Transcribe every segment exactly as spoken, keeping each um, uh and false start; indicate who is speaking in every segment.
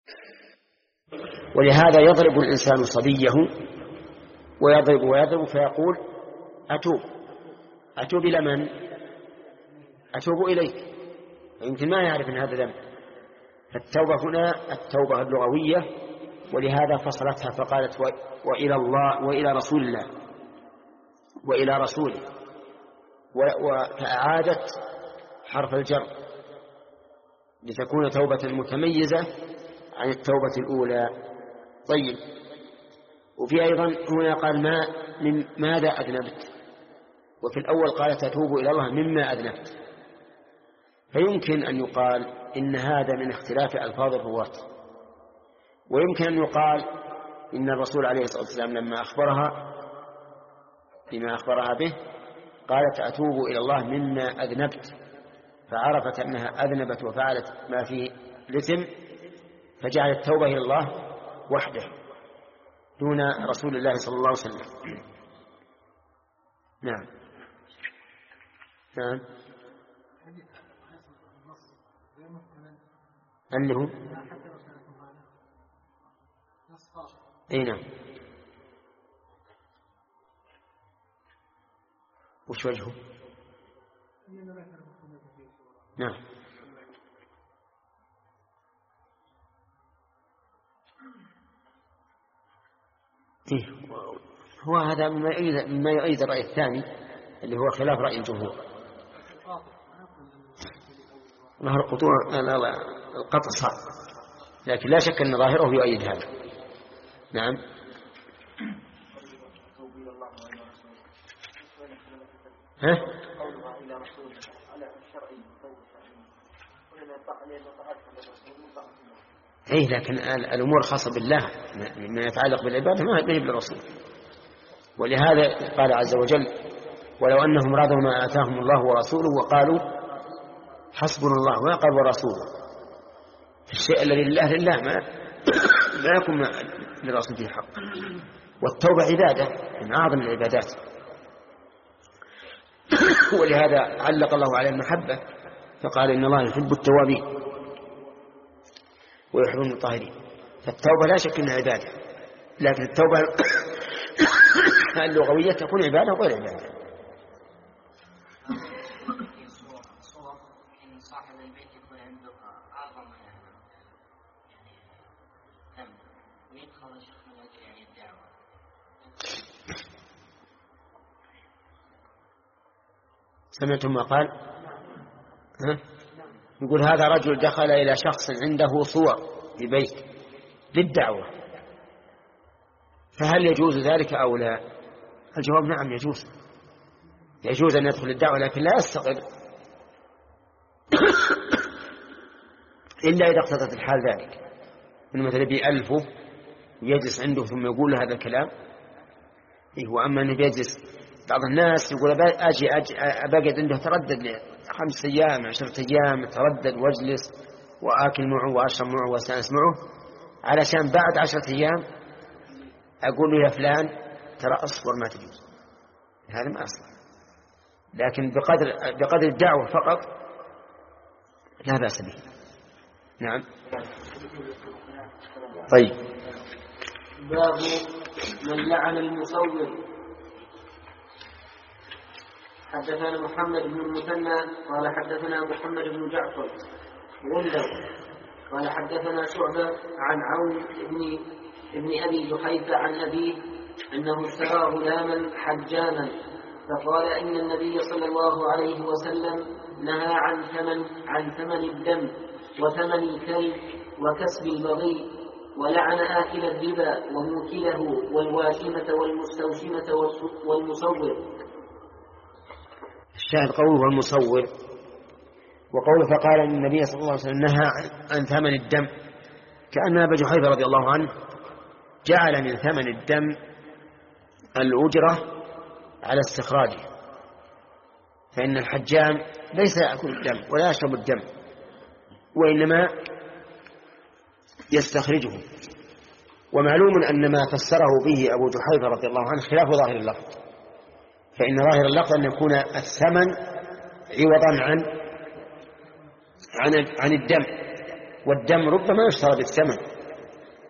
Speaker 1: ولهذا يضرب الإنسان صبيه ويضرب ويضرب فيقول أتوب أتوب إلى من؟ أتوب إليك، يمكن ما يعرف أن هذا ذنب. فالتوبة هنا التوبة اللغوية، ولهذا فصلتها فقالت وإلى الله وإلى رسول الله وإلى رسوله، وأعادت حرف الجر لتكون توبة متميزة عن التوبة الأولى. طيب، وفي أيضا هنا قال ما من ماذا أذنبت، وفي الأول قال تتوب إلى الله مما أذنبت، فيمكن أن يقال إن هذا من اختلاف ألفاظ الرواة، ويمكن أن يقال إن الرسول عليه الصلاة والسلام لما أخبرها بما أخبرها به قالت أتوب إلى الله مما أذنبت، فعرفت أنها أذنبت وفعلت ما فيه الإثم فجعلت التوبة إلى الله وحده دون رسول الله صلى الله عليه وسلم. نعم نعم اللي هو اي نعم. وش وجهه؟ نعم إيه؟ هو هذا مما يؤيد الرأي الثاني اللي هو خلاف رأي الجمهور. ظهر قطوع القطع صعب، لكن لا شك أن ظاهره يؤيد هذا. نعم ها؟ إيه، لكن الأمور خاصة بالله ما يتعلق بالعبادة ما يبني بالرسول، ولهذا قال عز وجل ولو أنهم رضوا ما آتاهم الله ورسوله وقالوا حسبنا الله ما قال ورسوله. الشيء الذي لله لله ما لا يكون للرسول فيه حق. والتوبة عبادة من أعظم العبادات، ولهذا علق الله على المحبة فقال إن الله يحب التوابين ويحب المطهرين. فالتوبة لا شك أنها عبادة، لكن التوبة اللغوية تكون عبادة وغير عبادة. سمعتم ما قال؟ ها؟ يقول هذا رجل دخل إلى شخص عنده صور في بيت للدعوة، فهل يجوز ذلك أو لا؟ الجواب نعم يجوز، يجوز أن يدخل الدعوة، لكن لا يستقل إلا إذا اقتضت الحال ذلك، من مثل بألفه ويجلس عنده ثم يقول له هذا الكلام. إيه، وأما أنه يجلس بعض الناس يقول أجي أجي أبقد عنده تردد خمس أيام عشرة أيام تردد واجلس وآكل معه وأشرب معه وأستأنس معه علشان بعد عشرة أيام أقول له يا فلان ترى أصبر ما تجوز، هذا ما أصبر، لكن بقدر بقدر الدعوة فقط لا بأس به. نعم. طيب،
Speaker 2: باب من لعن المصور. حدثنا محمد بن المثنى قال حدثنا محمد بن جعفر غندر قال حدثنا شعبة عن عون بن ابن أبي جحيفة عن أبيه أنه اشترى غلاما حجاما فقال إن النبي صلى الله عليه وسلم نهى عن ثمن عن ثمن الدم وثمن الكلب وكسب البغي، ولعن آكل الربا وموكله والواشمة والمستوشمة والمصور.
Speaker 1: الشاهد قوله والمصور، وقوله فقال إن النبي صلى الله عليه وسلم نهى عن ثمن الدم، كأن أبا جحيفة رضي الله عنه جعل من ثمن الدم الأجرة على استخراجه، فإن الحجام ليس يأكل الدم ولا يشرب الدم، وإنما يستخرجه. ومعلوم أن ما فسره به أبو جحيفة رضي الله عنه خلاف ظاهر اللفظ، فإن ظاهر اللفظ أن يكون الثمن عوضا عن عن عن الدم، والدم ربما يشترى بالثمن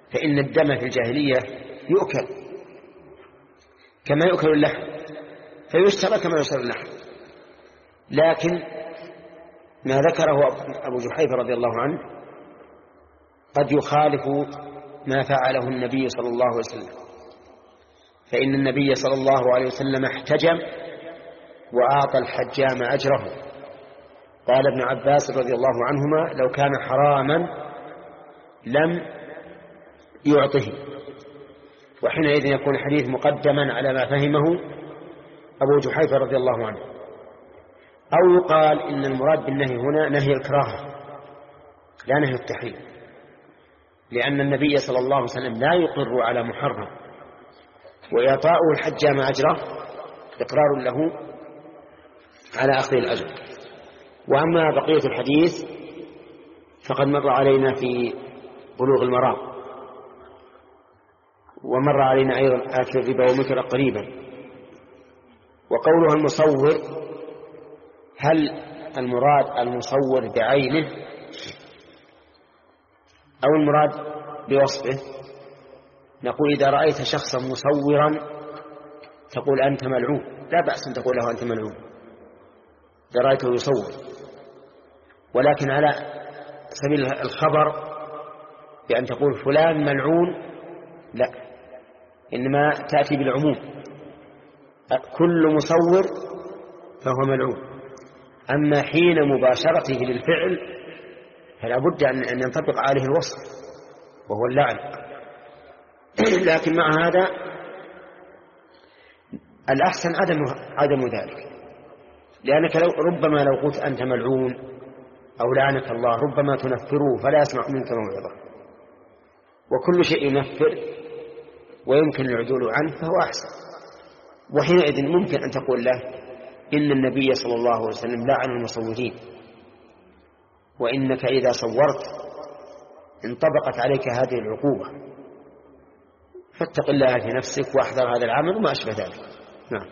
Speaker 1: فإن الدم في الجاهلية يؤكل كما يؤكل اللحم، فيشترى كما يشترى اللحم. لكن ما ذكره أبو جحيفة رضي الله عنه قد يخالف ما فعله النبي صلى الله عليه وسلم، فإن النبي صلى الله عليه وسلم احتجم وأعطى الحجام أجره. قال ابن عباس رضي الله عنهما: لو كان حراما لم يعطه. وحينئذ يكون الحديث مقدما على ما فهمه أبو جحيفة رضي الله عنه. أو يقال إن المراد بالنهي هنا نهي الكراهة لا نهي التحريم، لأن النبي صلى الله عليه وسلم لا يقر على محرم، وإعطاؤه الحجام أجره إقرار له على أخذ الأجر. وأما بقية الحديث فقد مر علينا في بلوغ المرام، ومر علينا أيضا آكل الربا ومثل قريبا. وقولها المصور، هل المراد المصور بعينه أو المراد بوصفه؟ نقول إذا رأيت شخصا مصورا تقول أنت ملعون، لا بأس أن تقول له أنت ملعون إذا رأيته يصور، ولكن على سبيل الخبر بأن تقول فلان ملعون لا، إنما تأتي بالعموم، كل مصور فهو ملعون. أما حين مباشرته للفعل فلا بد أن ينطبق عليه الوصف وهو اللعن. لكن مع هذا الأحسن عدم عدم ذلك، لأنك لو ربما لو قلت أنت ملعون أو لعنك الله ربما تنفره فلا يسمع منك موعظة، وكل شيء ينفر ويمكن العدول عنه فهو أحسن. وحينئذ ممكن أن تقول له إن النبي صلى الله عليه وسلم لعن المصورين، وإنك إذا صورت انطبقت عليك هذه العقوبة، فاتق الله في نفسك واحذر هذا العمل وما أشبه ذلك. نعم.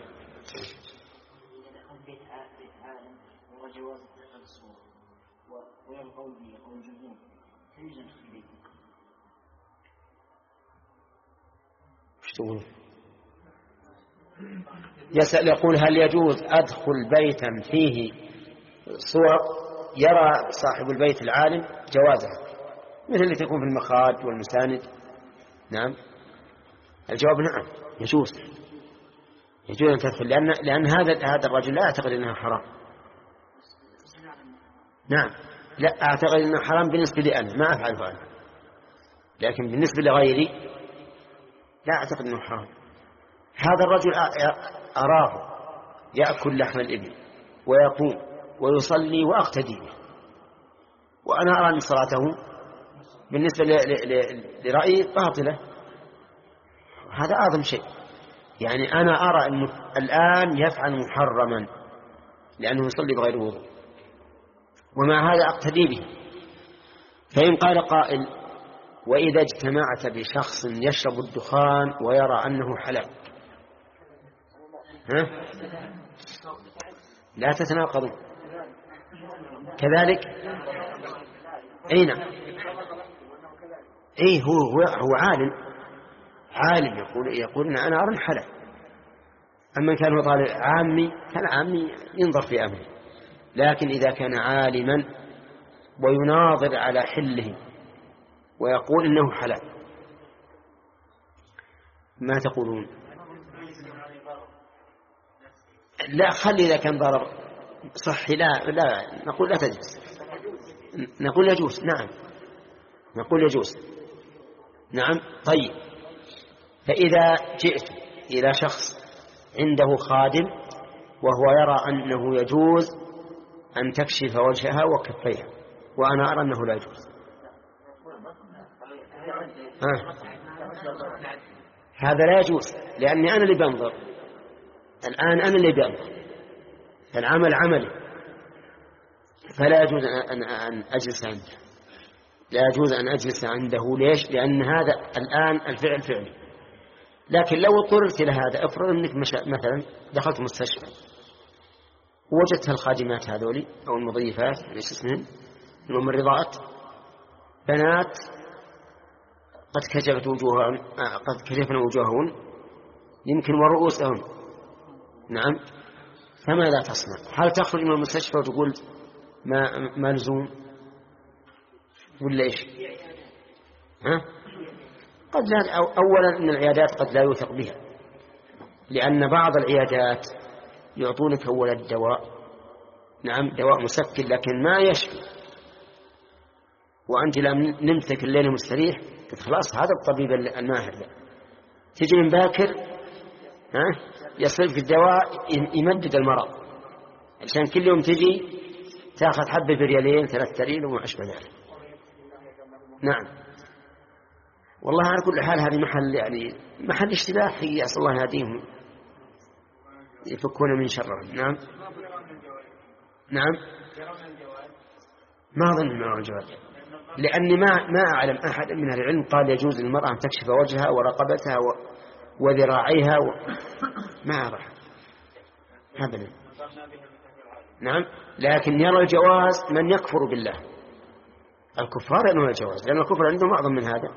Speaker 1: يسأل يقول: هل يجوز أدخل بيتا فيه صور يرى صاحب البيت العالم جوازها مثل اللي تكون في المخارج والمساند؟ نعم، الجواب نعم، يجوز يجوز أن تدخل، لأن, لأن هذا هذا الرجل لا أعتقد أنها حرام. نعم، لا أعتقد أنها حرام بالنسبة لي أنا، ما أفعله أنا، لكن بالنسبة لغيري لا أعتقد أنه حرام. هذا الرجل أراه يأكل لحم الإبل ويقوم ويصلي وأقتدي به، وأنا أرى أن صلاته بالنسبة لرأيي باطلة. هذا أعظم شيء، يعني أنا أرى أنه الآن يفعل محرما لأنه يصلي بغير وضوء، ومع هذا أقتدي به. فإن قال قائل: وإذا اجتمعت بشخص يشرب الدخان ويرى أنه حلال، ها؟ لا تتناقضوا كذلك. أين أي هو هو, هو عالم عالم يقول يقول إن أنا أرى الحلال. أما كان هو طالب عامي كان عامي ينظر في أمره، لكن إذا كان عالما ويناظر على حله ويقول إنه حلال، ما تقولون؟ لا، خلي إذا كان ضرر صحي لا لا نقول لا تجوز، نقول يجوز. نعم، نقول يجوز. نعم. طيب، فإذا جئت إلى شخص عنده خادم وهو يرى أنه يجوز أن تكشف وجهها وكفيها، وأنا أرى أنه لا يجوز، آه. هذا لا يجوز، لأني أنا اللي بنظر الآن، أنا اللي بنظر، العمل عملي، فلا يجوز أن أن أجلس عنده، لا يجوز أن أجلس عنده. ليش؟ لأن هذا الآن الفعل فعلي. لكن لو اضطررت إلى هذا، افرض أنك مثلا دخلت مستشفى ووجدت الخادمات هذولي أو المضيفات، ليش اسمهن، الممرضات، بنات قد كشفت وجوههن قد كشفنا وجوههن يمكن ورؤوسهن. نعم. فماذا تصنع؟ هل تخرج من المستشفى وتقول ما ملزوم ولا إيش؟ ها؟ قد لا. أولا إن العيادات قد لا يوثق بها، لأن بعض العيادات يعطونك أولا الدواء، نعم دواء مسكن لكن ما يشفي، وأنت لم نمتك الليل مستريح خلاص هذا الطبيب الماهر ده. تجي من باكر ها يصرفك الدواء يمدد المرض، عشان كل يوم تجي تأخذ حبة بريالين ثلاثة ريال وما أشبه ذلك. نعم. والله على كل حال هذه محل يعني محل اشتباه، هي أسأل الله يهديهم يفكون من شرهم. نعم. نعم. ما أظن ما الجواز، لأني ما ما أعلم أحد من العلم قال يجوز للمرأة أن تكشف وجهها ورقبتها وذراعيها و... ما أعرف أبدا. نعم. لكن يرى الجواز من يكفر بالله. الكفار يرون الجواز لأن الكفر عندهم أعظم من هذا.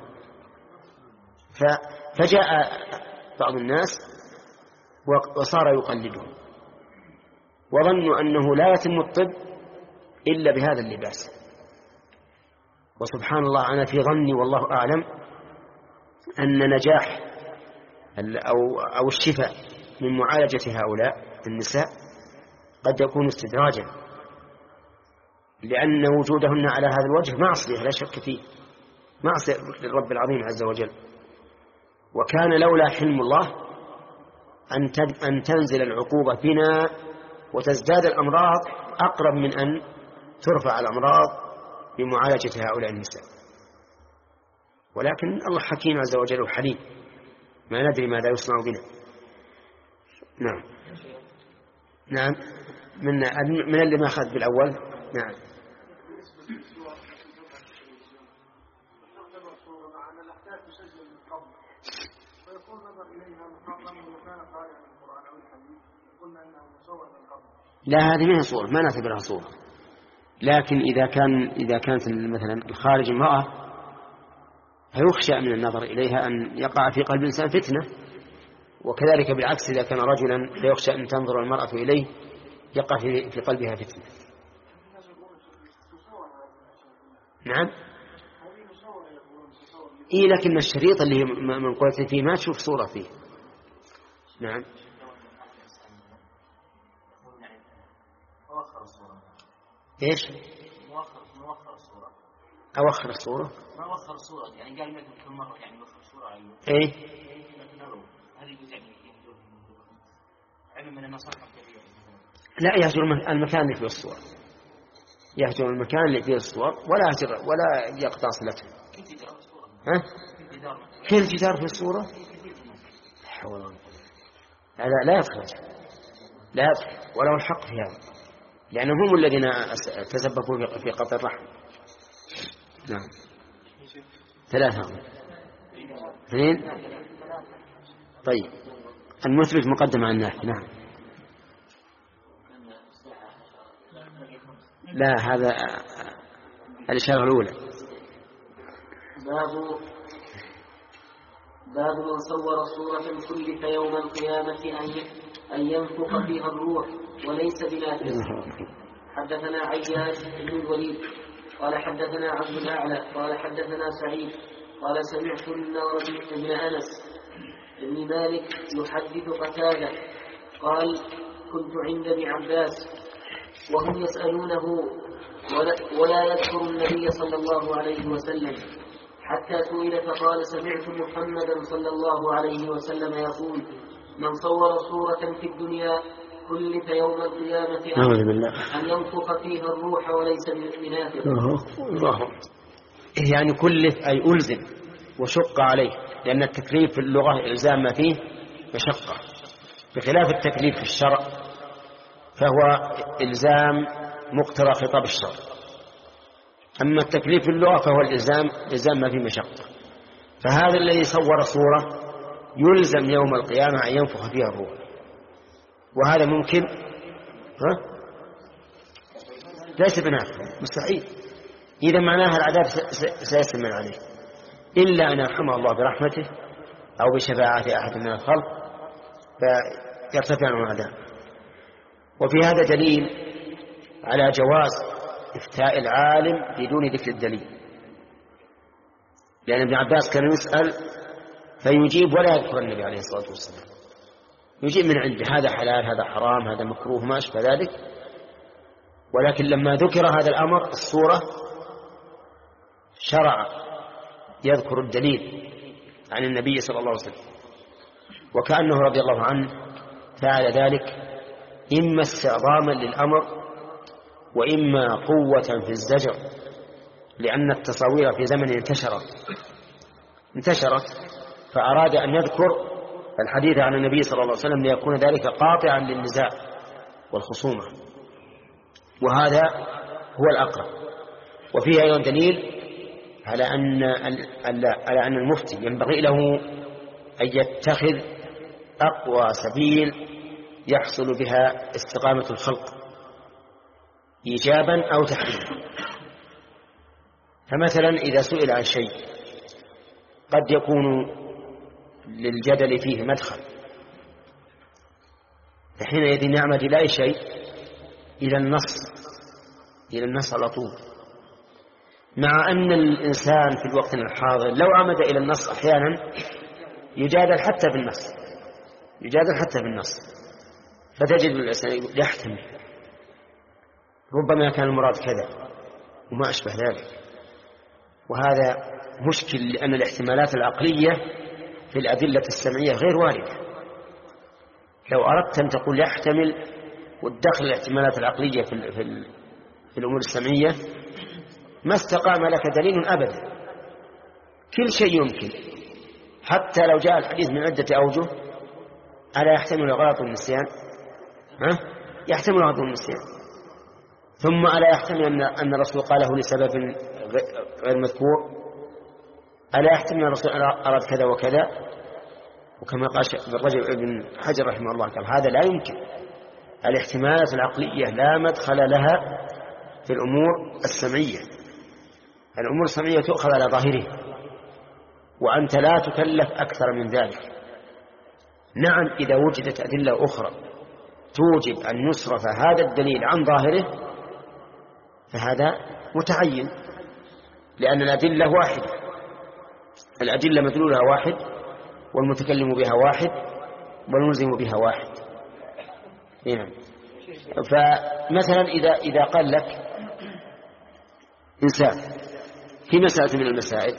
Speaker 1: فجاء بعض الناس وصار يقلدهم وظنوا أنه لا يتم الطب إلا بهذا اللباس. وسبحان الله أنا في ظني والله أعلم أن نجاح أو, أو الشفاء من معالجة هؤلاء النساء قد يكون استدراجا، لأن وجودهن على هذا الوجه معصية لا شك فيه، معصية للرب العظيم عز وجل. وكان لولا حلم الله أن تنزل العقوبة بنا وتزداد الأمراض أقرب من أن ترفع الأمراض بمعالجة هؤلاء النساء. ولكن الله حكيم عز وجل وحليم، ما ندري ماذا يصنع بنا. نعم. نعم. من من اللي ما أخذ بالأول. نعم. لا هذه ما هي صورة، ما نعتبرها صورة. لكن إذا كان إذا كانت مثلا الخارج امرأة فيخشى من النظر إليها أن يقع في قلب الإنسان فتنة، وكذلك بالعكس إذا كان رجلا فيخشى أن تنظر المرأة إليه يقع في قلبها فتنة. نعم. إيه لكن الشريط اللي من قوة فيه ما تشوف صورة فيه. نعم. إيش؟
Speaker 3: موخر موخر الصورة.
Speaker 1: أوخر الصورة.
Speaker 3: ما وخر الصورة يعني قال لك كل مرة يعني وخر الصورة أيوة.
Speaker 1: إيه؟
Speaker 3: هل يجوز يعني يهجر علم من النصارى كثير؟
Speaker 1: لا يهجر المكان اللي فيه الصور، يهجر المكان اللي فيه الصور ولا يهجر ولا يقطع صلته. ها؟ كل جدار في الصورة؟ هذا لا يدخل لا يدخل وله الحق في هذا، لأنهم هم الذين تسببوا في قطع الرحم. نعم. ثلاثة اثنين. طيب المثبت مقدم عن النافي. نعم. لا هذا الإشارة الأولى.
Speaker 2: باب باب من صور صورة كلف يوم القيامة أن ينفخ فيها الروح وليس بنافخ. حدثنا عياش بن الوليد قال حدثنا عبد الأعلى قال حدثنا سعيد قال سمعت النضر بن أنس بن مالك يحدث قتادة قال كنت عند ابن عباس وهم يسألونه ولا يذكر النبي صلى الله عليه وسلم حتى سئل فقال سمعت محمدا صلى الله عليه وسلم يقول من صور صورة في الدنيا كلف يوم القيامة أن ينفخ فيها الروح وليس بنافخ.
Speaker 1: يعني كلف أي ألزم وشق عليه، لأن التكليف في اللغة إلزام ما فيه مشقة، بخلاف التكليف في الشرع فهو إلزام مقتضى خطاب الشرع. أما التكليف في اللغة فهو الإلزام إلزام ما فيه مشقة. فهذا الذي صور صورة يلزم يوم القيامة أن ينفخ فيها الروح، وهذا ممكن ها؟ ليس بنافخ مستحيل. إذا معناها العذاب سيستمر عليه، إلا أن يرحمه الله برحمته أو بشفاعة أحد من الخلق فيرتفع عنه العذاب. وفي هذا دليل على جواز إفتاء العالم بدون ذكر الدليل، لأن ابن عباس كان يسأل فيجيب ولا يذكر النبي عليه الصلاة والسلام، يجيب من عنده هذا حلال هذا حرام هذا مكروه ما أشبه ذلك، ولكن لما ذكر هذا الأمر الصورة شرع يذكر الدليل عن النبي صلى الله عليه وسلم، وكأنه رضي الله عنه فعل ذلك إما استعظاما للأمر وإما قوة في الزجر، لأن التصاوير في زمن انتشرت انتشرت فأراد أن يذكر الحديث عن النبي صلى الله عليه وسلم ليكون ذلك قاطعا للنزاع والخصومة، وهذا هو الأقرب. وفيه أيضا دليل على أن على أن المفتي ينبغي له أن يتخذ أقوى سبيل يحصل بها استقامة الخلق إيجابا أو تحريما. فمثلا إذا سئل عن شيء قد يكون للجدل فيه مدخل، فحينئذ يعمد إلى أي شيء؟ إلى النص إلى النص على طول، مع أن الإنسان في الوقت الحاضر لو عمد إلى النص أحيانا يجادل حتى بالنص يجادل حتى بالنص فتجد الإنسان يحتمل ربما كان المراد كذا وما أشبه ذلك، وهذا مشكل لأن الاحتمالات العقلية في الأدلة السمعية غير واردة. لو أردت أن تقول يحتمل وتدخل الاحتمالات العقلية في, في, في الأمور السمعية ما استقام لك دليل أبدا، كل شيء يمكن، حتى لو جاء الحديث من عدة أوجه ألا يحتمل الغلط والنسيان؟ ها؟ يحتمل الغلط والنسيان. ثم ألا يحتمل أن, أن الرسول قاله لسبب غير مذكور؟ ألا يحتمل أن الرسول أراد كذا وكذا؟ وكما قال الرجل ابن حجر رحمه الله قال هذا لا يمكن. الاحتمالات العقلية لا مدخل لها في الأمور السمعية. الأمور السمعية تؤخذ على ظاهرها وأنت لا تكلف أكثر من ذلك. نعم إذا وجدت أدلة أخرى توجب أن يصرف هذا الدليل عن ظاهره فهذا متعين، لأن الأدلة واحدة، الأدلة مدلولها واحد والمتكلم بها واحد والملزم بها واحد. يعني فمثلا إذا, إذا قال لك إنسان في مسألة من المسائل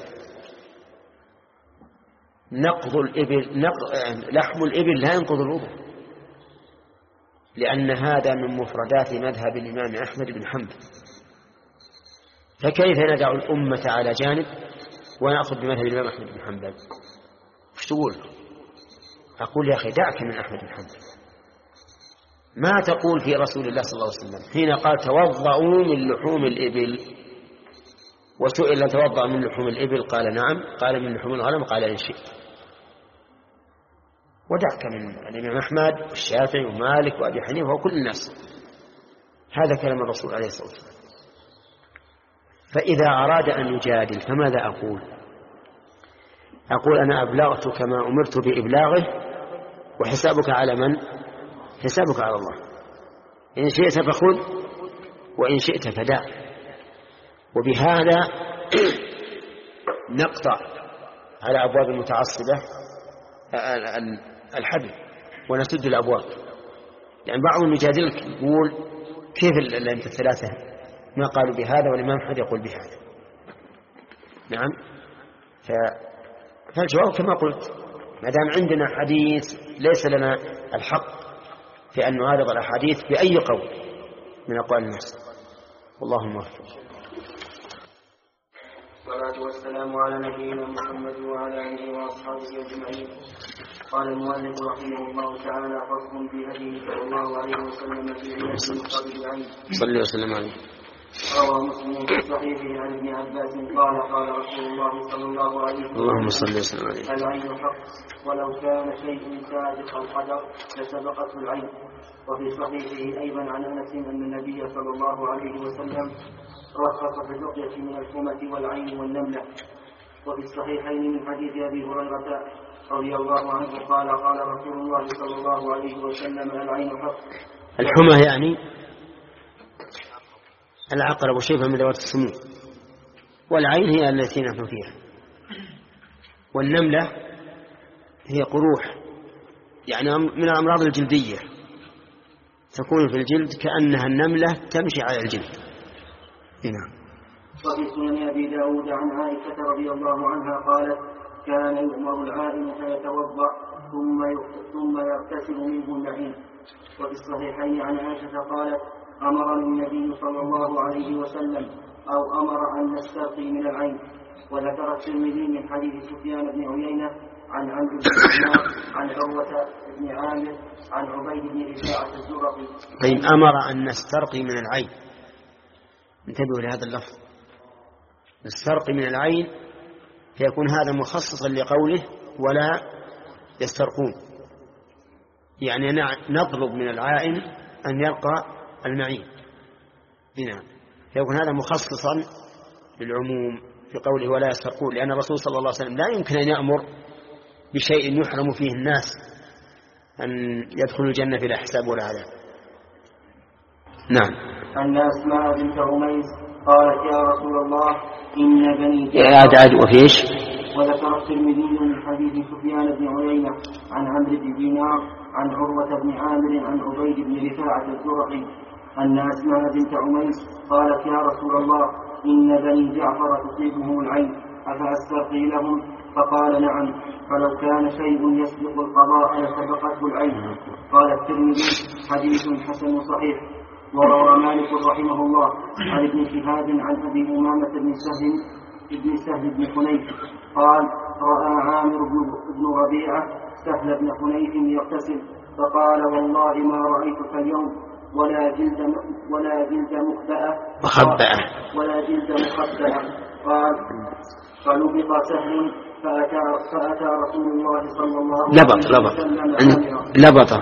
Speaker 1: نقض الإبل نقض لحم الإبل لا ينقض الوضوء، لأن هذا من مفردات مذهب الإمام أحمد بن حنبل، فكيف ندع الأمة على جانب ونأخذ بمذهب الإمام أحمد بن حنبل؟ وش تقول؟ أقول يا أخي دعك من أحمد بن حنبل، ما تقول في رسول الله صلى الله عليه وسلم حين قال توضؤوا من لحوم الإبل، وسئل توضأ من لحوم الإبل قال نعم، قال من لحوم الغنم قال إن شئت. ودعك من الإمام أحمد والشافعي ومالك وأبي حنيفة وكل الناس، هذا كلام الرسول عليه الصلاة والسلام. فإذا أراد أن يجادل فماذا أقول؟ أقول أنا أبلغت كما أمرت بإبلاغه وحسابك على من؟ حسابك على الله، إن شئت فخذ وإن شئت فدع. وبهذا نقطع على أبواب المتعصبة الحبل ونسد الأبواب، يعني بعضهم يجادلك يقول كيف أنت الثلاثة ما قالوا بهذا والإمام أحمد يقول بهذا؟ نعم، فالجواب كما قلت ما دام عندنا حديث ليس لنا الحق في أن نعارض الأحاديث بأي قول من أقوال الناس. والله موفق.
Speaker 2: والصلاة والسلام على نبينا محمد وعلى آله وأصحابه أجمعين. قال المؤلف رحمه الله تعالى فصل في هديه صلى الله عليه وسلم في رؤية مقابل العين.
Speaker 1: صلى وسلم عليه.
Speaker 2: روى مسلم في صحيحه عن ابن عباس قال قال رسول الله صلى الله عليه وسلم
Speaker 1: اللهم صل وسلم عليه
Speaker 2: العين حق ولو كان شيء سابق القدر لسبقته العين. وفي صحيحه أيضا عن أنس أن النبي صلى الله عليه وسلم رخص في الرقية من الحمى والعين والنملة. وفي الصحيحين من حديث أبي هريرة رضي الله عنه قال قال رسول الله صلى الله عليه وسلم العين حق.
Speaker 1: الحمى يعني العقرب وشيء من ذوات السموم، والعين هي التي نحن فيها، والنملة هي قروح يعني من الأمراض الجلدية تكون في الجلد كأنها النملة تمشي على الجلد. هنا
Speaker 2: وفي سنن أبي داود عن عائشة رضي الله عنها قالت كان يؤمر العائن فيتوضأ ثم ثم يغتسل منه اللعين. وفي الصحيحين عن عائشة قالت أمرني النبي صلى الله عليه وسلم أو أمر أن نسترقي من العين. وذكر الترمذي من حديث سفيان بن عيينة عن عمرو بن دينار عن عروة بن عامر عن عبيد بن رفاعة الزرقي.
Speaker 1: طيب أمر أن نسترقي من العين، انتبهوا لهذا اللفظ، نسترقي من العين، فيكون هذا مخصصا لقوله ولا يسترقون، يعني نطلب من العائن أن يلقى المعين. هنا فيكون هذا مخصصا للعموم في قوله ولا يسترقون، لأن الرسول صلى الله عليه وسلم لا يمكن أن يأمر بشيء يحرم فيه الناس أن يدخلوا الجنة بلا حساب ولا عذاب. نعم.
Speaker 2: أن أسماء بنت عميس قالت يا رسول الله إن بني
Speaker 1: عاد عاد وفيش.
Speaker 2: وذكر الترمذي من حديث سفيان بن عيينة عن عمرو بن دينار عن عروة بن عامر عن عبيد بن رفاعة الزرقي أن أسماء بنت عميس قالت يا رسول الله إن بني جعفر تصيبهم العين أفأسترقي لهم؟ فقال نعم، فلو كان شيء يسبق القضاء لسبقته العين. قال الترمذي حديث حسن صحيح. وروى مالك رحمه الله عن ابن شهاب عن أبي أمامة بن سهل بن سهل بن حنيف قال رأى عامر بن ربيعة سهل بن حنيف يغتسل فقال والله ما رأيتك اليوم ولا جلد ولا جلد مخبأة
Speaker 1: مخبأة
Speaker 2: ولا جلد مخبأة. قال فلبط سهل فأتى, فأتى رسول الله صلى الله عليه وسلم
Speaker 1: لبط لبط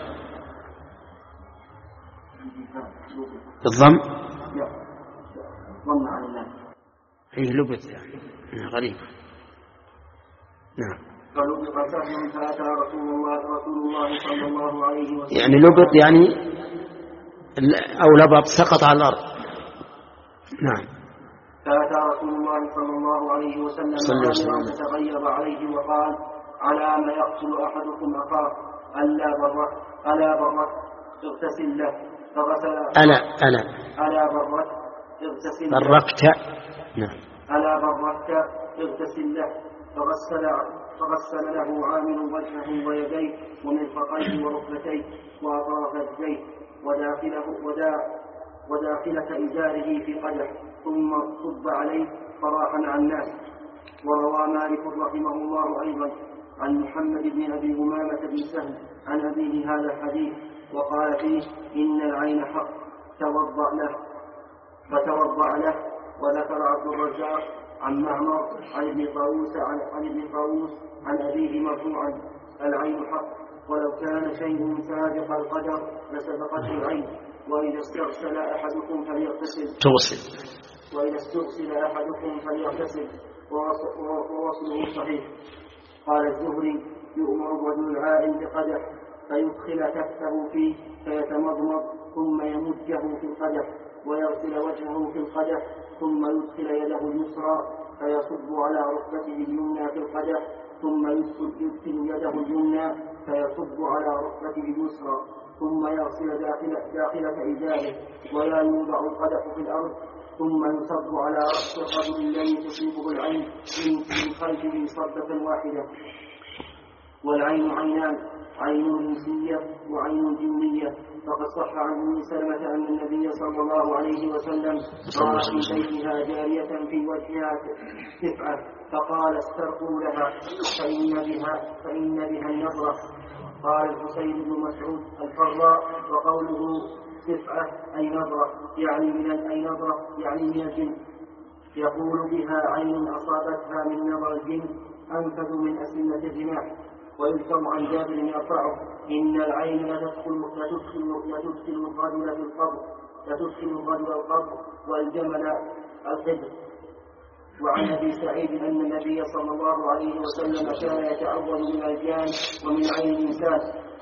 Speaker 1: بالضم
Speaker 2: ضم على الله
Speaker 1: فيه لبط يعني غريب. نعم.
Speaker 2: فلبط سهل فأتى رسول الله رسول الله صلى الله عليه وسلم
Speaker 1: يعني لبط يعني أو لبط سقط على الأرض. نعم.
Speaker 2: فأتى رسول الله صلى الله عليه وسلم عامرا فتغيب عليه وقال على ما يقتل أحدكم أخاه ألا برك ألا برك اغتسل له فغسل
Speaker 1: ألا ألا
Speaker 2: ألا برك اغتسل له
Speaker 1: بركت. نعم.
Speaker 2: ألا بركت اغتسل له فغسل فغسل له عامل وجهه ويديه ومرفقيه وركبتيه وأطراف يديه وداخله ودا وداخلة إزاره في قدح ثم صب عليه فراح مع الناس. وروى مالك رحمه الله أيضا عن محمد بن أبي أمامة بن سهل عن أبيه هذا الحديث وقال فيه إن العين حق توضأ له فتوضأ له. وذكر عبد الرزاق عن معمر عن ابن طاووس عن, عن ابن طاووس عن أبيه مرفوعا العين حق ولو كان شيء سابق القدر لسبقته العين. وإذا استغسل أحدكم فليغتسل
Speaker 1: توصل
Speaker 2: وإذا استغسل أحدكم فليغتسل ووصله صحيح. قال الزهري يؤمر الرجل العائن بقدح فيدخل كفه فيه فيتمضمض ثم يمجه في القدح ويغسل وجهه في القدح ثم يدخل يده اليسرى فيصب على ركبته اليمنى في القدح ثم يدخل يده اليمنى فيصب على ركبته اليسرى ثم يغسل داخل داخلة إزاره ولا يوضع القدح في الأرض ثم يصب على رأس الرجل الذي تصيبه العين من خلفه صبة واحدة. والعين عينان عين إنسية وعين جنية. فقد صح عن أم سلمة أن النبي صلى الله عليه وسلم رأى في بيتها جارية في وجهها تفعة فقال استرقوا لها فإن بها, فإن بها النظرة. قال الحسين بن مسعود الفراء وقوله تفعة أي نظرة يعني من أي نظرة يعني من الجن يقول بها عين أصابتها من نظر الجن أنفذ من أسنة الجناح. ويذكر عن جابر يرفعه إن العين لتدخل لتدخل لتدخل الرجل في القبر لتدخل الرجل القبر والجمل القبر.
Speaker 4: وعن أبي سعيد أن النبي صلى الله عليه وسلم كان يتعوذ من الجان ومن عين الإنسان.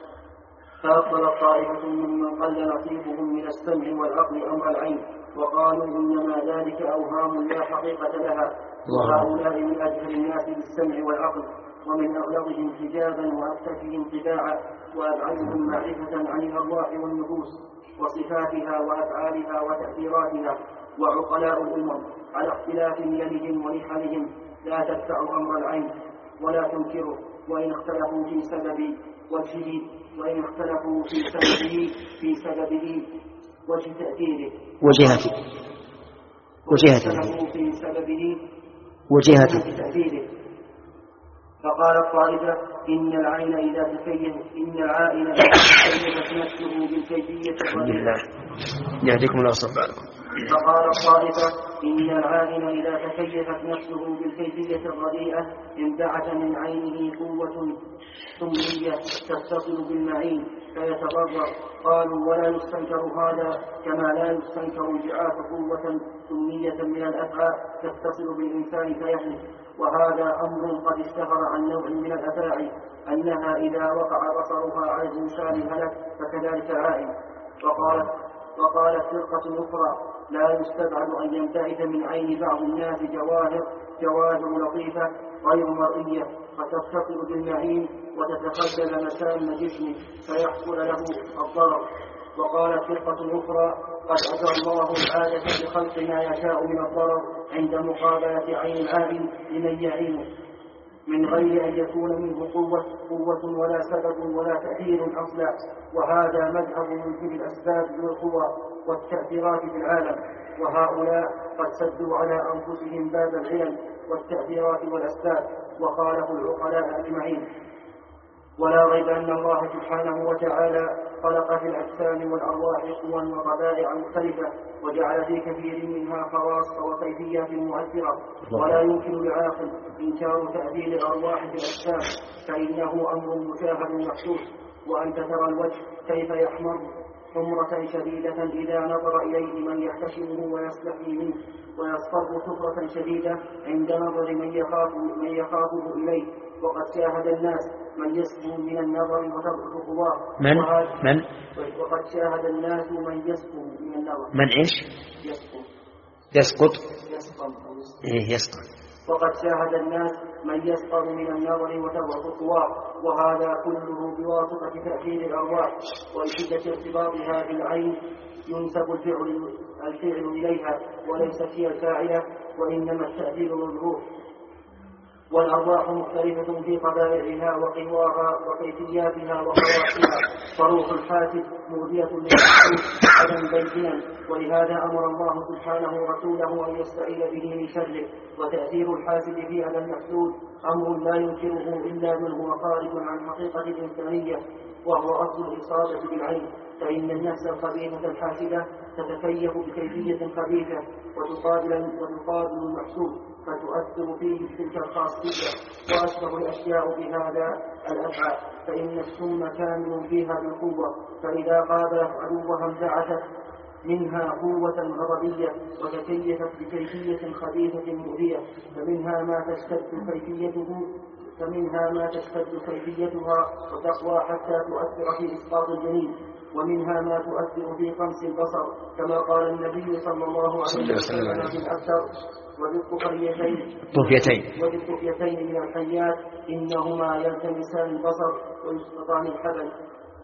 Speaker 4: فأقبل طائفة ممن قل نصيبهم من السمع والعقل أمر العين، وقالوا إنما ذلك أوهام لا حقيقة لها، وهؤلاء من أجهل الناس بالسمع والعقل، ومن أغلظهم حجابا وأكثرهم طباعا، وأبعدهم معرفة عن الأرواح والنفوس وصفاتها وأفعالها وتأثيراتها، وعقلاء الأمم على اختلاف مللهم ونحلهم لا تدفع أمر العين ولا تنكره، وإن اختلفوا في سبب وجهه وإن اختلفوا في سببه في سببه وجه تأثيره
Speaker 1: وجهته وجهته
Speaker 4: في سببه
Speaker 1: وجهته
Speaker 4: تأثيره. فقال الطائفة إن العين إذا تكيف إن العائن إذا تكيفت نفسه بالكيفية
Speaker 1: الرضيئة يهديكم الله صبركم.
Speaker 4: فقال الطائفة إن العائن إذا تكيفت نفسه بالكيفية الرديئة انبعث من عينه قوة سمية تتصل بالمعين فيتضرر. قالوا ولا يستنكر هذا كما لا يستنكر انبعاث قوة سمية من الأفعال تتصل بالإنسان فيهلك، وهذا أمر قد اشتهر عن نوع من الأفاعي أنها إذا وقع بصرها على الإنسان هلك، فكذلك العائن. وقالت وقالت فرقة أخرى لا يستبعد أن ينبعث من عين بعض الناس جواهر جواهر لطيفة غير مرئية فتتصل بالمعين وتتخلل مسام جسمه فيحصل له الضرر. وقالت فرقة أخرى قد أجرى الله العادة بخلق ما يشاء من الضرر عند مقابلة عين العائن لمن يعينه من غير أن يكون منه قوة, قوة ولا سبب ولا تأثير أصلا. وهذا مذهب من الأسباب والقوى والتأثيرات في العالم، وهؤلاء قد سدوا على أنفسهم باب العلم والتأثيرات والأسباب وخالفوا العقلاء أجمعين. ولا ريب أن الله سبحانه وتعالى خلق في الأجسام والأرواح قوى وطبائع مختلفة وجعل في كثير منها خواص وكيفيات مؤثرة، ولا يمكن للعاقل إنكار تأثير الأرواح في الأجسام فإنه أمر مشاهد محسوس. وأنت ترى الوجه كيف يحمر حمرة شديدة إذا نظر إليه من يحتشمه ويستحي منه، ويصفر صفرة شديدة عند نظر من يخاف من يخافه إليه. وقد شاهد الناس من يسكو من النظر وتضعف قواه
Speaker 1: من من
Speaker 4: وقد شاهد الناس من يسكو من النظر
Speaker 1: من إيش
Speaker 4: يسكو
Speaker 1: يسقط
Speaker 4: يسقط
Speaker 1: إيه يسقط
Speaker 4: وقد شاهد الناس من يسقط من النظر وتضعف قواه، وهذا كله بواسطة تأثير الأرواح وشدة ارتباطها بالعين ينسب الفعل الفعل إليها وليست هي الفاعلة، وإنما التأثير للروح. والأرواح مختلفة في طبائعها وقواها وكيفياتها وخواصها، فروح الحاسد مؤذية للمحسوس عدم بينا، ولهذا أمر الله سبحانه رسوله أن يستعيذ به من شره. وتأثير الحاسد في هذا المحسود أمر لا ينكره إلا من هو خارج عن حقيقة الإنسانية، وهو أصل الإصابة بالعين. فإن النفس الخبيثة الحاسدة تتكيف بكيفية خبيثة وتقابل وتقابل المحسود فتؤثر فيه تلك الخاصية. وأشبه الأشياء بهذا الأفعال فإن السم كامل فيها بالقوة، فإذا قابلت عدوها انبعثت منها قوة غضبية وتكيفت بكيفية خبيثة مؤذية، فمنها ما تشتد كيفيته فمنها ما تشتد كيفيتها وتقوى حتى تؤثر في إسقاط الجنين، ومنها ما تؤثر في قمص البصر كما قال النبي صلى الله عليه وسلم في الأبتر وبالطفيتين وبالطفيتين من الحيات إنهما يلتمسان البصر ويسقطان الحبل.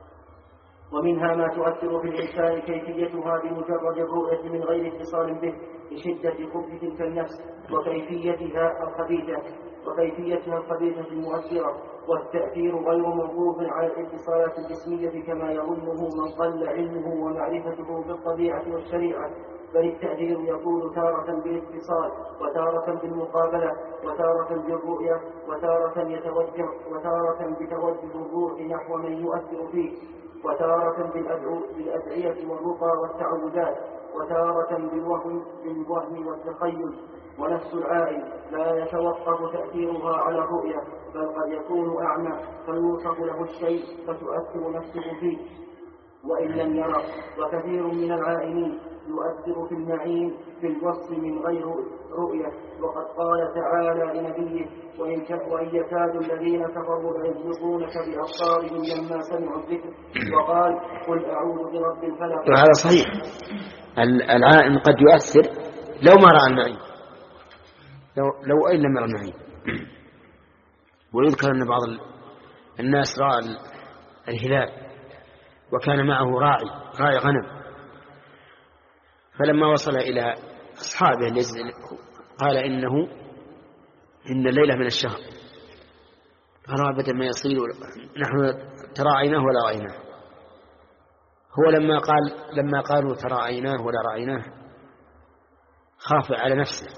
Speaker 4: ومنها ما تؤثر في الإنسان كيفيتها بمجرد الرؤية من غير اتصال به لشدة خبث تلك النفس وكيفيتها الخبيثة وكيفيتها الخبيثة المؤثرة. والتأثير غير موقوف على الاتصالات الجسمية كما يظنه من قل علمه ومعرفته بالطبيعة والشريعة، بل التأثير يكون تارة بالاتصال وتارة بالمقابلة وتارة بالرؤية وتارة يتوجه وتارة بتوجه الروح نحو من يؤثر فيه، وتارة بالأدعية والرقى والتعوذات، وتارة بالوهم, بالوهم والتخيل. ونفس العائن لا يتوقف تأثيرها على الرؤية، بل قد يكون أعمى فيوصف له الشيء فتؤثر نفسه فيه. وإن لم يرى. وكثير من العائمين يؤثر في المعين في الوصف من غير رؤية. وقد قال تعالى لنبيه: وإن يكاد الذين كفروا ليزلقونك بأبصارهم لما سمعوا الذكر. وقال: قل أعوذ برب الفلق.
Speaker 1: وهذا صحيح. العائن قد يؤثر لو ما رأى المعين، لو, لو أين لم يرى المعين. ويذكر أن بعض الناس رأى الهلال وكان معه راعي راعي غنم، فلما وصل إلى أصحابه قال إنه إن الليلة من الشهر، قرابة ما يصير نحن تراعيناه ولا رأيناه. هو لما قال لما قالوا تراعيناه ولا رأيناه خاف على نفسه،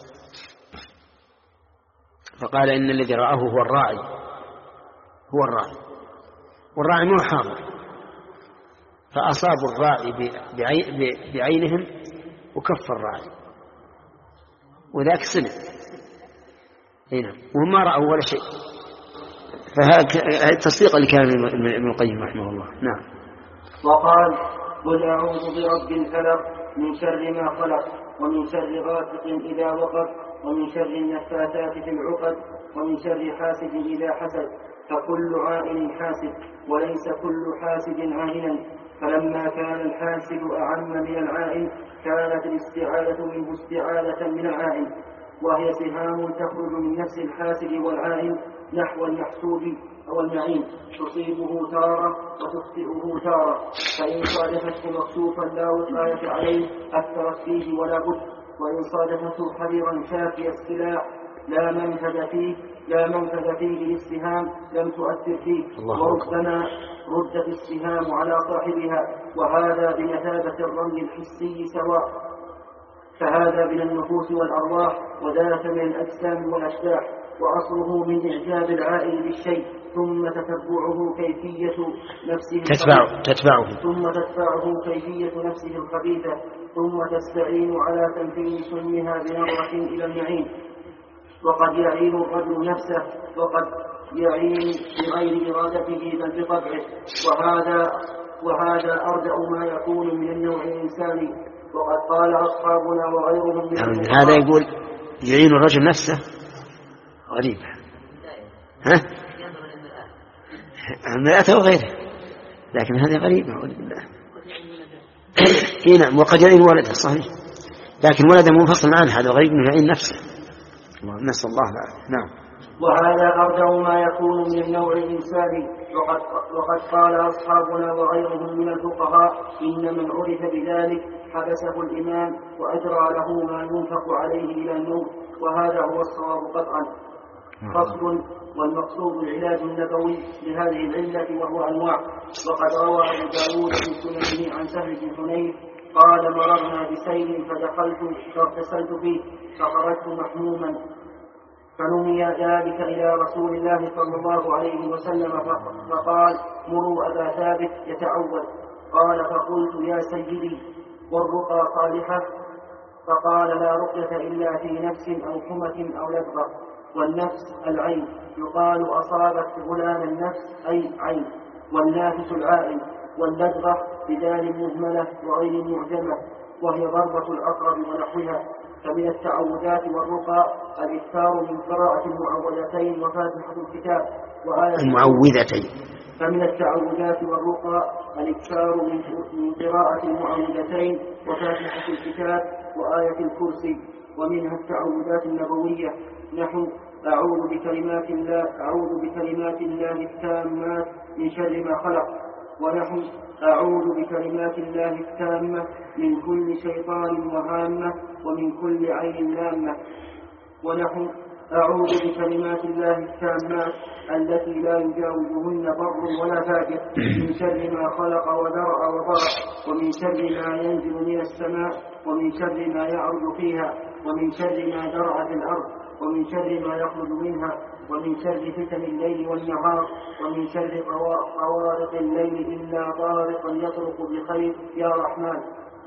Speaker 1: فقال إن الذي رآه هو الراعي هو الراعي والراعي مو حاضر، فأصابوا الراعي بعينهم وكف الراعي وذاك سنة هنا وهم ما رأوا ولا شيء. فهذا التصديق اللي كان ابن القيم رحمه الله. نعم.
Speaker 4: وقال: قل أعوذ برب الفلق من شر ما خلق ومن شر غاسق إذا وقب ومن شر النفاثات في العقد ومن شر حاسد إذا حسد. فكل عائن حاسد وليس كل حاسد عائنا، فلما كان الحاسد أعم من العائن كانت الاستعاذة منه استعاذة من العائن، وهي سهام تخرج من نفس الحاسد والعائن نحو المحسود أو المعين، تصيبه تارة وتخطئه تارة، فإن صادفته مكشوفا لا وقاية عليه أثرت فيه ولا بد، وإن صادفته حذرا شافي السلاح لا منفذ فيه لا منفذ فيه للسهام لم تؤثر فيه، وربما ردت السهام على صاحبها، وهذا بمثابة الرمي الحسي سواء. فهذا من النفوس والأرواح وذاك من الأجسام والأشباح، وأصله من إعجاب العائل بالشيء ثم تتبعه كيفية نفسه
Speaker 1: تتبع تتبعه
Speaker 4: ثم تتبعه كيفية نفسه الخبيثة ثم تستعين على تنفيذ سمها بنظرة إلى المعين. وقد يعين الرجل نفسه وقد يعين بغير إرادته بل بطبعه، وهذا وهذا أردأ ما يكون من النوع الإنساني. وقد قال أصحابنا وغيرهم من
Speaker 1: يعني هذا يقول يعين الرجل نفسه غريبة، ها المرأة وغيره، لكن هذا غريبة إيه نعم. وقد يعين ولده صحيح، لكن ولده منفصل عنه، هذا غريب انه يعين نفسه، نسأل الله العافية. نعم.
Speaker 4: وهذا أرجع ما يكون من النوع الإنساني. وقد, وقد قال أصحابنا وغيرهم من الفقهاء إن من عرف بذلك حبسه الإمام وأجرى له ما ينفق عليه إلى النوم، وهذا هو الصواب قطعا. فصل. والمقصود العلاج النبوي لهذه العلة وهو أنواع. وقد روى أبو داود في سننه عن سهل بن حنيف قال: مررنا بسيل فدخلت فاغتسلت فيه فخرجت محموما، فنمي ذلك إلى رسول الله صلى الله عليه وسلم فقال: مروا أبا ثابت يتعوذ. قال: فقلت: يا سيدي والرقى صالحة؟ فقال: لا رقية إلا في نفس أو حمة أو لدغة. والنفس العين، يقال أصابت غلام النفس أي عين. والنافس العائن. واللدغة بدال مهملة وغير معجمة، وهي ضربة الأقرب ونحوها. فمن التعوذات والرقى الإكثار من قراءة المعوذتين وفاتحة الكتاب وآية
Speaker 1: المعوذتين.
Speaker 4: فمن التعوذات والرقى الإكثار من قراءة المعوذتين وفاتحة الكتاب وآية الكرسي. ومنها التعوذات النبوية نحو: أعوذ بكلمات الله أعوذ بكلمات الله التامات من شر ما خلق، ونحو: أعوذ بكلمات الله التامة من كل شيطان وهامة ومن كل عين لامة، ونحو: أعوذ بكلمات الله التامات التي لا يجاوزهن بر ولا فاجر من شر ما خلق وذرأ وبرأ، ومن شر ما ينزل من السماء، ومن شر ما يعرج فيها، ومن شر ما درع في الأرض، ومن شر ما يخرج منها، ومن شر فتن الليل والنهار، ومن شر طوارق الليل إلا طارقا يطرق بخير يا رحمن.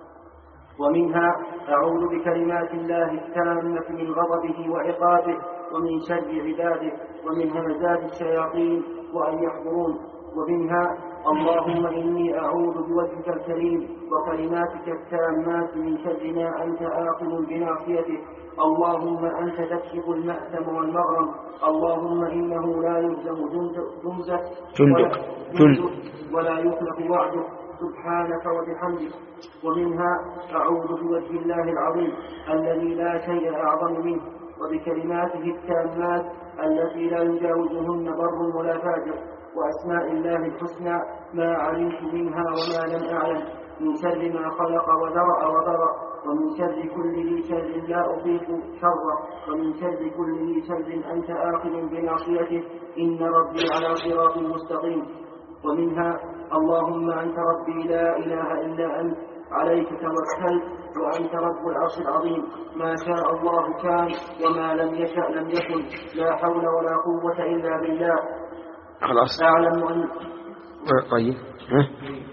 Speaker 4: ومنها: أعوذ بكلمات الله التامة من غضبه وعقابه ومن شر عباده ومن همزات الشياطين وأن يحضرون. ومنها اللهم إني أعوذ بوجهك الكريم وكلماتك التامات من شر ما أنت آخذ بناصيته. اللهم أنت تكشف المأثم والمغرم. اللهم إنه لا يلزم جندك
Speaker 1: جندك
Speaker 4: جندك ولا يخلق وعدك سبحانك وبحمدك. ومنها أعوذ بوجه الله العظيم الذي لا شيء أعظم منه وبكلماته التامات التي لا يجاوزهن بر ولا فاجر وأسماء الله الحسنى ما علمت منها وما لم أعلم من شر ما خلق وذرأ وضرأ ومن شر كل ذي شر لا أطيق شره ومن شر كل ذي شر أنت آخذ بناصيته إن ربي على صراط مستقيم. ومنها اللهم أنت ربي لا إله إلا أنت عليك توكلت وأنت رب العرش العظيم ما شاء الله كان وما لم يشأ لم يكن لا حول ولا قوة إلا بالله.
Speaker 1: خلاص
Speaker 4: أعلم أن
Speaker 1: طيب ها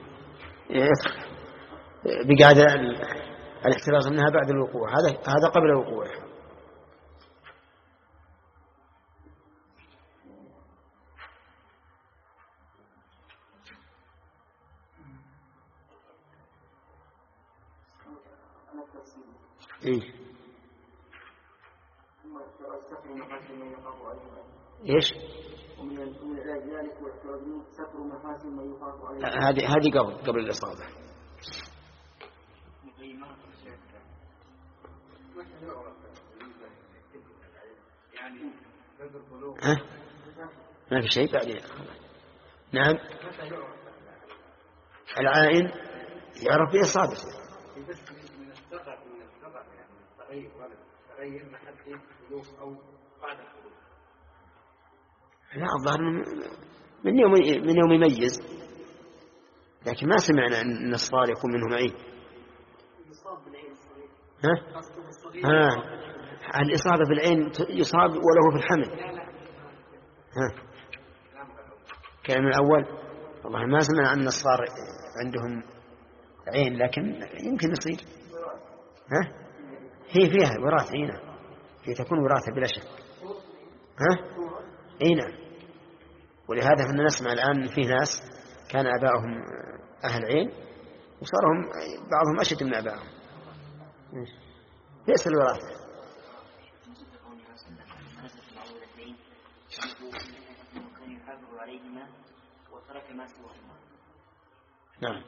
Speaker 1: بقاعدة الاحتراز منها بعد الوقوع، هذا هذا قبل الوقوع. إيه؟ إيش؟ هذه هذه قبل قبل الإصابة. ها؟ ما في شيء بعدين. نعم. العائن يعرف بإصابته. لا الظاهر من يوم من يوم يميز، لكن ما سمعنا أن الصغار يكون منهم عين. ها؟ ها؟ الإصابة بالعين يصاب وله في الحمل. ها؟ كلام الأول والله ما سمعنا أن الصغار عندهم عين، لكن يمكن يصير. ها؟ هي فيها وراثة هنا، هي تكون وراثة بلا شك. ها؟ اي نعم. ولهذا فإننا نسمع الآن في ناس كان آباؤهم أهل عين وصارهم بعضهم أشد من آبائهم. ليس الوراثة. نعم.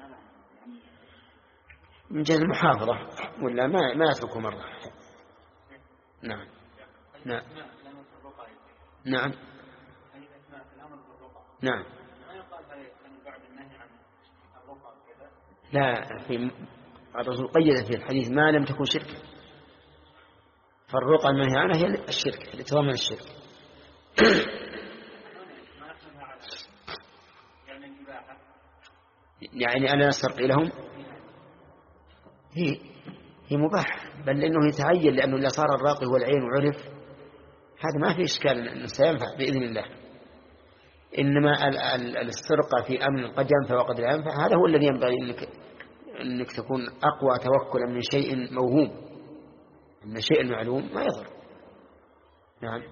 Speaker 1: من جهة المحافظة ولا ما ما يتركه مرة. نعم نعم نعم نعم. لا، في الرسول قيد في الحديث ما لم تكن شركا، فالرقى المنهي عنها هي الشرك، الاتهام من الشرك. يعني أنا أسترقي لهم هي هي مباح، بل إنه يتعين، لأنه إذا صار الراقي هو العين وعرف هذا ما في إشكال أنه سينفع بإذن الله. إنما الاسترقى في أمن قد ينفع وقد لا ينفع، هذا هو الذي ينبغي إنك, إنك تكون أقوى توكلا من شيء موهوم، من الشيء المعلوم ما يضر. نعم.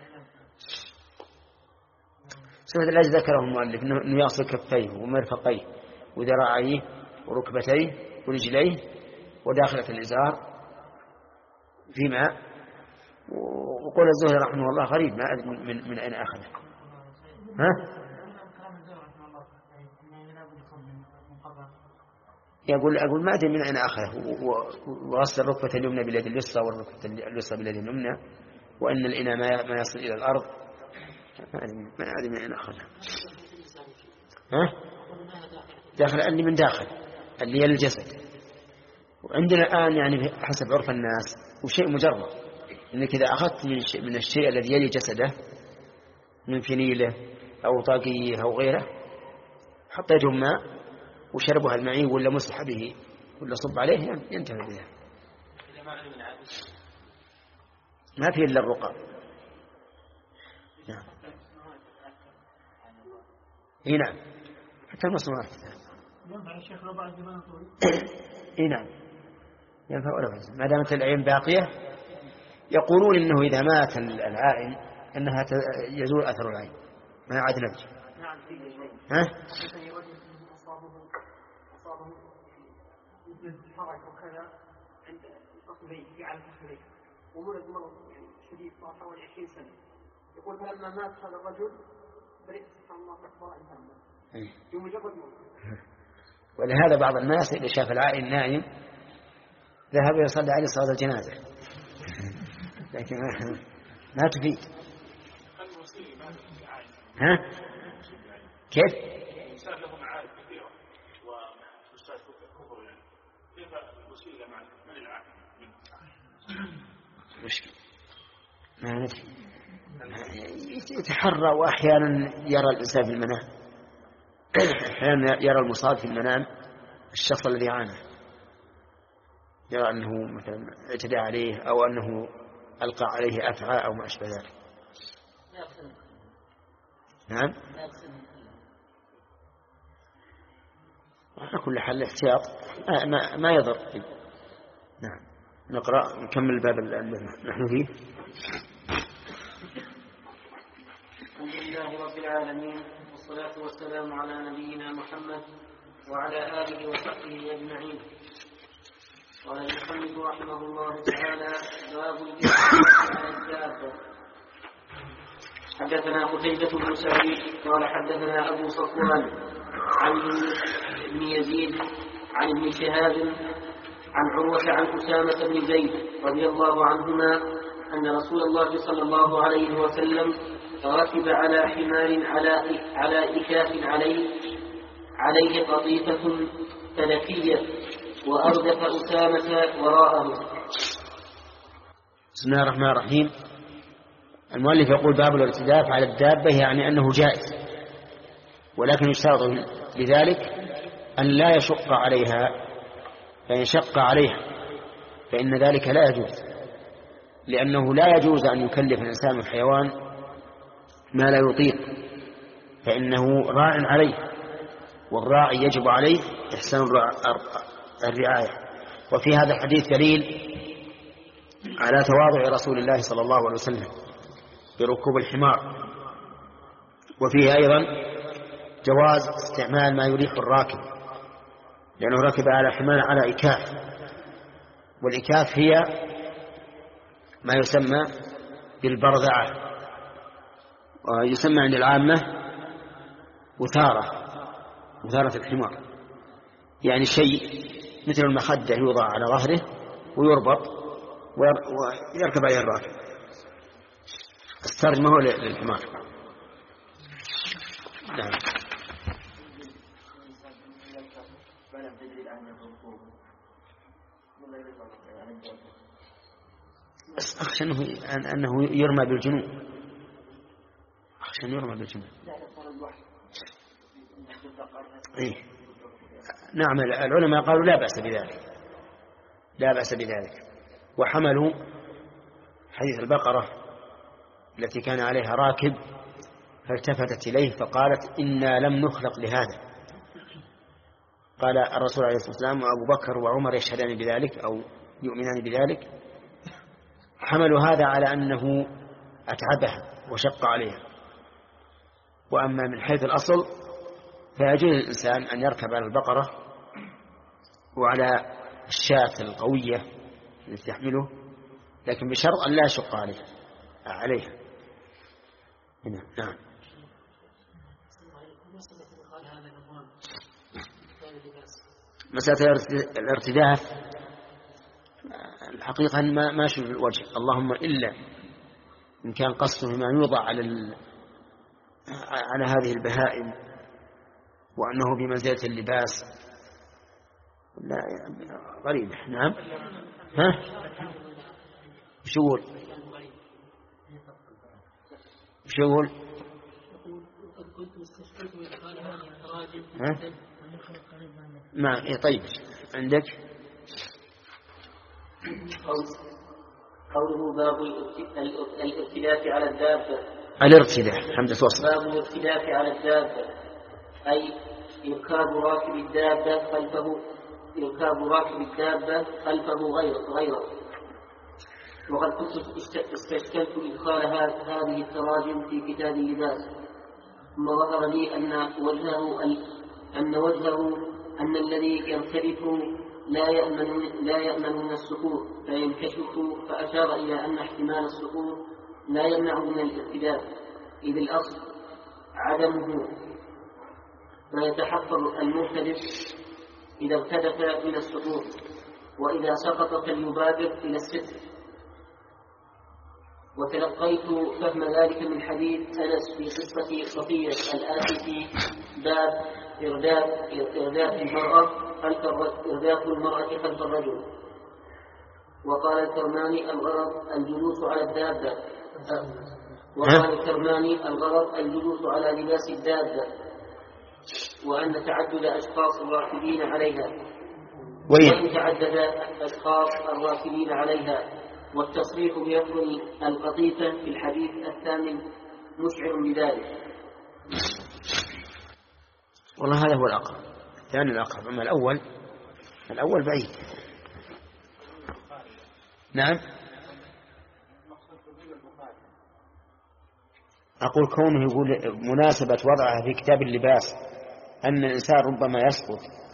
Speaker 1: سنة الذي ذكره المؤلف أنه يصل كفيه ومرفقيه وذراعيه وركبتيه ورجليه وداخلة الإزار في ماء. وقول الزهري رحمه الله غريب، ما أدري من, من أين أخذه. ها؟ يقول أقول ما أدري من أين أخذه. وغسل الركبة اليمنى باليد اليسرى والركبة اليسرى باليد اليمنى، وأن الإناء ما يصل إلى الأرض. ما أدري من أين أخذه. ها؟ داخل اللي من داخل اللي هي الجسد. وعندنا الآن يعني حسب عرف الناس وشيء مجرد، إنك إذا أخذت من الشيء, من الشيء الذي يلي جسده من فنيله أو طاقيه أو غيره، حطيته ماء وشربها المعي ولا مسح به ولا صب عليه ينتهي بها. ما فيه إلا الرقى. نعم. إيه نعم. حتى المصنوعات
Speaker 5: ينفع الشيخ لو بعد زمان طويل.
Speaker 1: إيه نعم ينفع ولا بأس ما دامت العين باقية. يقولون إنه إذا مات العائن أنها يزول أثر العين ما عاد نبج.
Speaker 5: نعم
Speaker 1: ها؟
Speaker 4: أصابه أصابه مثل الحرج وكذا عند الفخذين في على الفخذين ومرض مرض يعني شديد صار حوالي عشرين سنة. يقول فلما مات هذا الرجل برئ سبحان الله أكبر إنسان بمجرد موت.
Speaker 1: ولهذا بعض الناس إذا شاف العائل نايم ذهب يصلي عليه صلاة الجنازة لكن ما تفيد. ها؟ كيف؟
Speaker 3: الإنسان له معارف كثيرة وأستاذ كفر يعني كيف الوسيلة مع من العاقل؟
Speaker 1: مشكلة ما ندري يتحرى وأحيانا يرى الإنسان في المنام أحيانا يرى المصاب في المنام الشخص الذي عانى يرى أنه مثلا اعتدى عليه أو أنه ألقى عليه أفعى أو ما أشبه ذلك. نعم على كل حال الاحتياط ما, ما يضر. نعم نقرأ نكمل الباب الذي نحن فيه.
Speaker 2: الحمد لله رب العالمين والصلاة والسلام على نبينا محمد وعلى آله وصحبه أجمعين. قال المصنف رحمه الله تعالى باب الجهاد على الدابة. حدثنا قتيبة بن سعيد قال حدثنا أبو صفوان عن ابن يزيد عن ابن شهاب عن عروة عن أسامة بن زيد رضي الله عنهما أن رسول الله صلى الله عليه وسلم ركب على حمار على على إكاف عليه عليه قطيفة فلكية وأردف أسامة وراءه.
Speaker 1: بسم الله الرحمن الرحيم. المؤلف يقول باب الارتداف على الدابة يعني أنه جائز ولكن يشترط لذلك أن لا يشق عليها فإن شق عليها فإن ذلك لا يجوز لأنه لا يجوز أن يكلف الإنسان الحيوان ما لا يطيق فإنه راع عليه والراعي يجب عليه إحسان الرعاية. وفي هذا الحديث دليل على تواضع رسول الله صلى الله عليه وسلم بركوب الحمار وفيه أيضا جواز استعمال ما يريح الراكب لأنه ركب على حمار على إكاف والإكاف هي ما يسمى بالبرذعة ويسمى عند العامة وثارة وثارة الحمار يعني شيء مثل المخدة يوضع على ظهره ويربط ويركب عليه الراكب. الترجمة هو للحمار. نعم. أخشى أنه, أنه يرمى بالجنون أخشى أنه يرمى بالجنون. إيه؟ نعم العلماء قالوا لا بأس بذلك لا بأس بذلك وحملوا حديث البقرة التي كان عليها راكب فالتفتت إليه فقالت إنا لم نخلق لهذا. قال الرسول عليه الصلاة والسلام وأبو بكر وعمر يشهدان بذلك أو يؤمنان بذلك حملوا هذا على أنه أتعبها وشق عليها. وأما من حيث الأصل فيجوز الإنسان أن يركب على البقرة وعلى الشاة القوية التي تحمله لكن بشرط أن لا يشق عليها عليها. نعم. مسألة الارتداف الحقيقة ما ماشي في الوجه اللهم إلا إن كان قصده ما يوضع على ال... على هذه البهائم وأنه بمنزلة اللباس لا غريبة. نعم. ها شغل شغل ها ما إيه طيب عندك
Speaker 2: قوله باب الارتداف على الدابة
Speaker 1: الارتداف حمد توصل
Speaker 2: باب الارتداف على الدابة أي يركاب راكب الدابة خلفه يركاب راكب الدابة خلفه غير غيره. وقد كنت استشكلت إدخال هذه التراجم في كتاب اللباس ثم ظهر لي أن وجهه أن وجهه أن الذي يرتبك لا يأمن لا يأمن من السقوط فينكشف، فأشار إلى أن احتمال السقوط لا يمنع من الارتداد، إذ الأصل عدمه، فيتحفظ المرتدف إذا ارتدف من السقوط، وإذا سقط فليبادر إلى الستر. وتلقيت فهم ذلك من حديث أنس في قصة صفية الآتي في باب إرداف إرداف المرأة خلف إرداف المرأة خلف الرجل. وقال الكرماني الغرض الجلوس على الدابة وقال الكرماني الغرض الجلوس على لباس الدابة، وأن تعدد أشخاص الراكبين عليها، وإن تعدد أشخاص الراكبين عليها، والتصريح بيقول القطيفة في الحديث الثامن مشعر بذلك.
Speaker 1: والله هذا هو الأقرب، الثاني الأقرب، أما الأول الأول بعيد. نعم، أقول كونه يقول مناسبة وضعها في كتاب اللباس أن الإنسان ربما يسقط